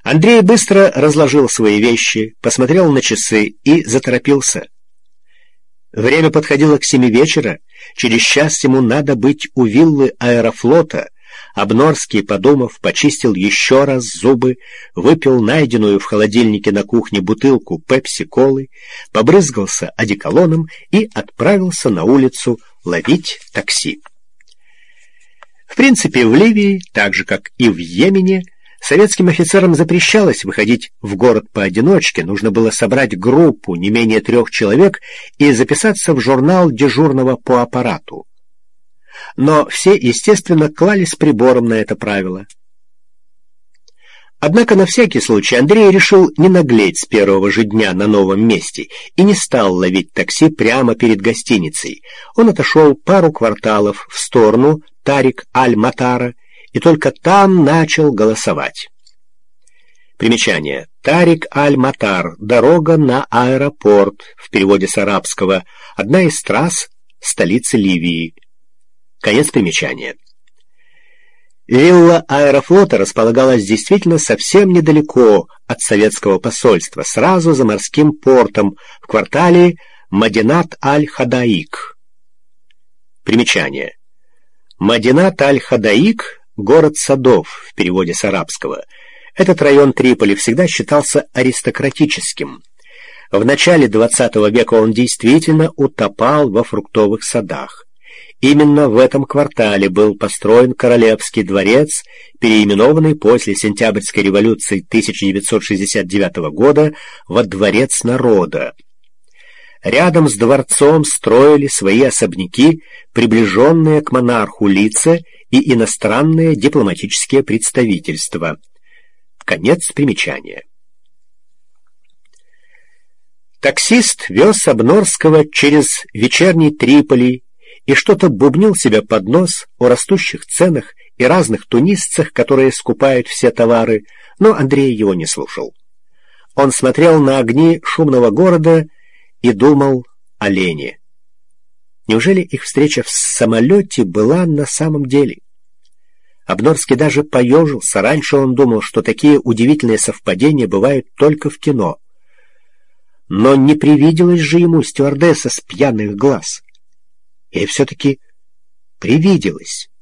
Андрей быстро разложил свои вещи, посмотрел на часы и заторопился. Время подходило к 7 вечера, через час ему надо быть у виллы Аэрофлота. Обнорский, подумав, почистил еще раз зубы, выпил найденную в холодильнике на кухне бутылку пепси-колы, побрызгался одеколоном и отправился на улицу ловить такси. В принципе, в Ливии, так же как и в Йемене, советским офицерам запрещалось выходить в город поодиночке, нужно было собрать группу не менее 3 человек и записаться в журнал дежурного по аппарату. Но все, естественно, клались прибором на это правило. Однако на всякий случай Андрей решил не наглеть с первого же дня на новом месте и не стал ловить такси прямо перед гостиницей. Он отошел пару кварталов в сторону Тарик-аль-Матара и только там начал голосовать. Примечание. Тарик-аль-Матар – дорога на аэропорт, в переводе с арабского, одна из трасс столицы Ливии. Конец примечания. Вилла Аэрофлота располагалась действительно совсем недалеко от советского посольства, сразу за морским портом, в квартале Мадинат-аль-Хадаик. Примечание. Мадинат-аль-Хадаик – город садов, в переводе с арабского. Этот район Триполи всегда считался аристократическим. В начале XX века он действительно утопал во фруктовых садах. Именно в этом квартале был построен Королевский дворец, переименованный после Сентябрьской революции 1969 года во Дворец народа. Рядом с дворцом строили свои особняки приближенные к монарху лица и иностранные дипломатические представительства. Конец примечания. Таксист вез Обнорского через вечерний Триполи и что-то бубнил себе под нос о растущих ценах и разных тунисцах, которые скупают все товары, но Андрей его не слушал. Он смотрел на огни шумного города и думал о Лене. Неужели их встреча в самолете была на самом деле? Обнорский даже поежился. Раньше он думал, что такие удивительные совпадения бывают только в кино. Но не привиделась же ему стюардесса с пьяных глаз. И все-таки привиделось.